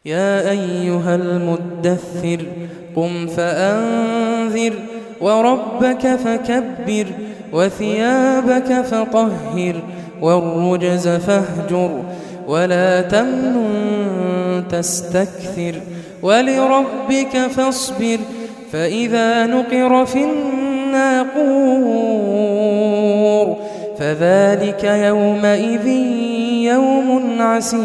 يا أيها المدثر قم فأنذر وربك فكبر وثيابك فطهر والرجز فاهجر ولا تمنن تستكثر ولربك فاصبر فإذا نقر في الناقور فذلك يومئذ يوم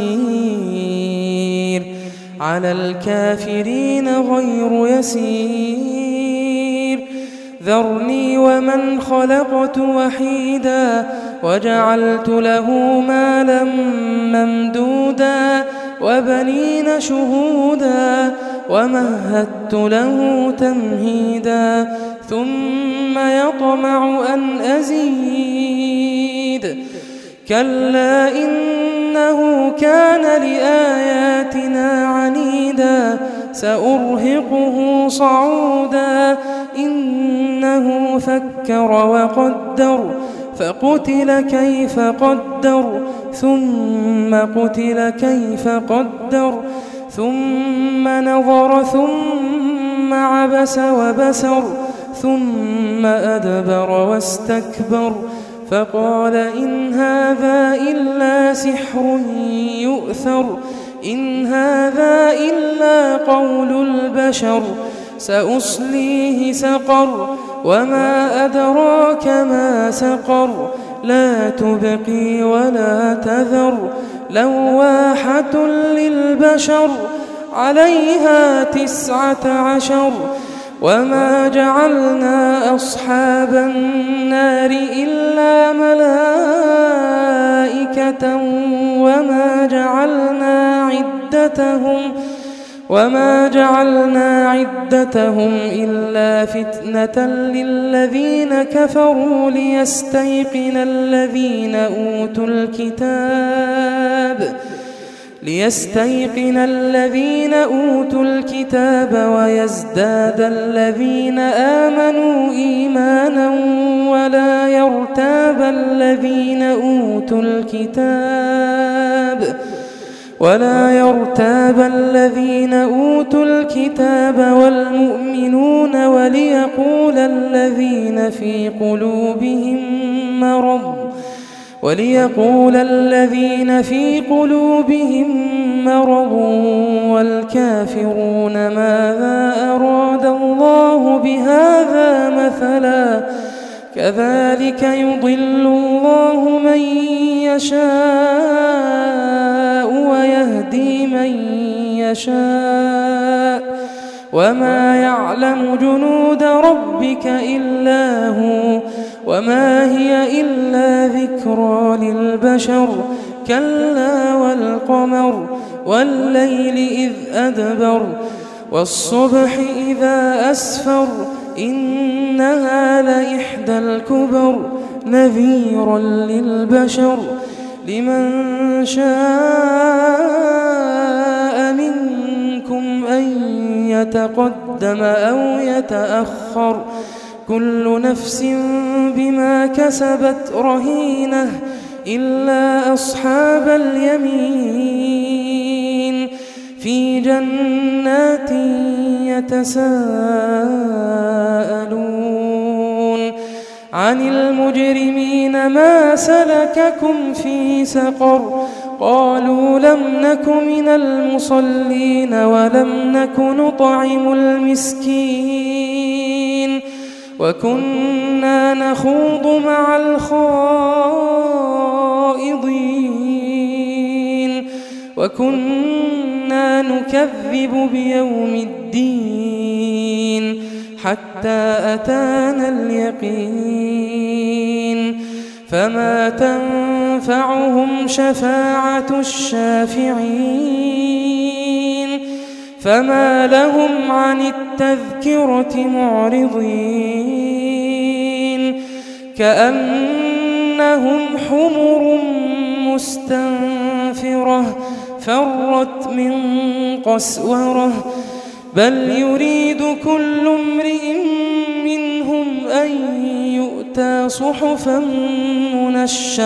عسير على الكافرين غير يسير ذرني ومن خلقت وحيدا وجعلت له مالا ممدودا وبنين شهودا ومهدت له تمهيدا ثم يطمع أن أزيد كلا إنه كان لآياتنا عنيدا سأرهقه صعودا إنه فكر وقدر فقتل كيف قدر ثم قتل كيف قدر ثم نظر ثم عبس وبسر ثم أدبر واستكبر فقال إن هذا إلا سحر يؤثر إن هذا إلا قول البشر سأصليه سقر وما أدراك ما سقر لا تبقي ولا تذر لواحة للبشر عليها 19 وما جعلنا أصحاب النار إلا ملائكة وما جعلنا عدتهم إلا فتنة للذين كفروا ليستيقن الذين أوتوا الكتاب ويزداد الذين آمنوا إيمانا ولا يرتاب الذين أوتوا الكتاب والمؤمنون وليقول الذين في قلوبهم مرض والكافرون ماذا أراد الله بهذا مثلا كذلك يضل الله من يشاء ويهدي من يشاء وما يعلم جنود ربك إلا هو وما هي إلا ذكرى للبشر كلا والقمر والليل إذ أدبر والصبح إذا أسفر إنها لإحدى الكبر نذيرا للبشر لمن شاء منكم أن يتقدم أو يتأخر كل نفس بما كسبت رهينة إلا أصحاب اليمين في جنات يتساءلون عن المجرمين ما سلككم في سقر قالوا لم نك من المصلين ولم نك نطعم المسكين وكنا نخوض مع الخائضين وكنا نكذب بيوم الدين حتى أتانا اليقين فما تنفعهم شفاعة الشافعين فما لهم عن التذكرة معرضين كأنهم حمر مستنفرة فرت من قسورة بل يريد كل امرئ منهم أن يؤتى صحفا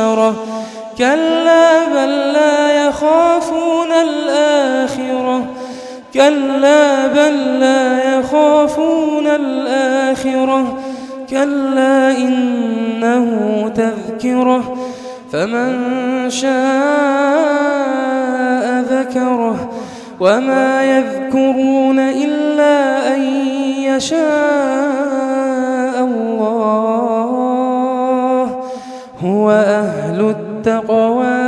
منشرة كلا بل لا يخافون الآخرة كلا بل لا يخافون الآخرة كلا إنه تذكرة فمن شاء ذكره وما يذكرون إلا أن يشاء الله هو أهل التقوى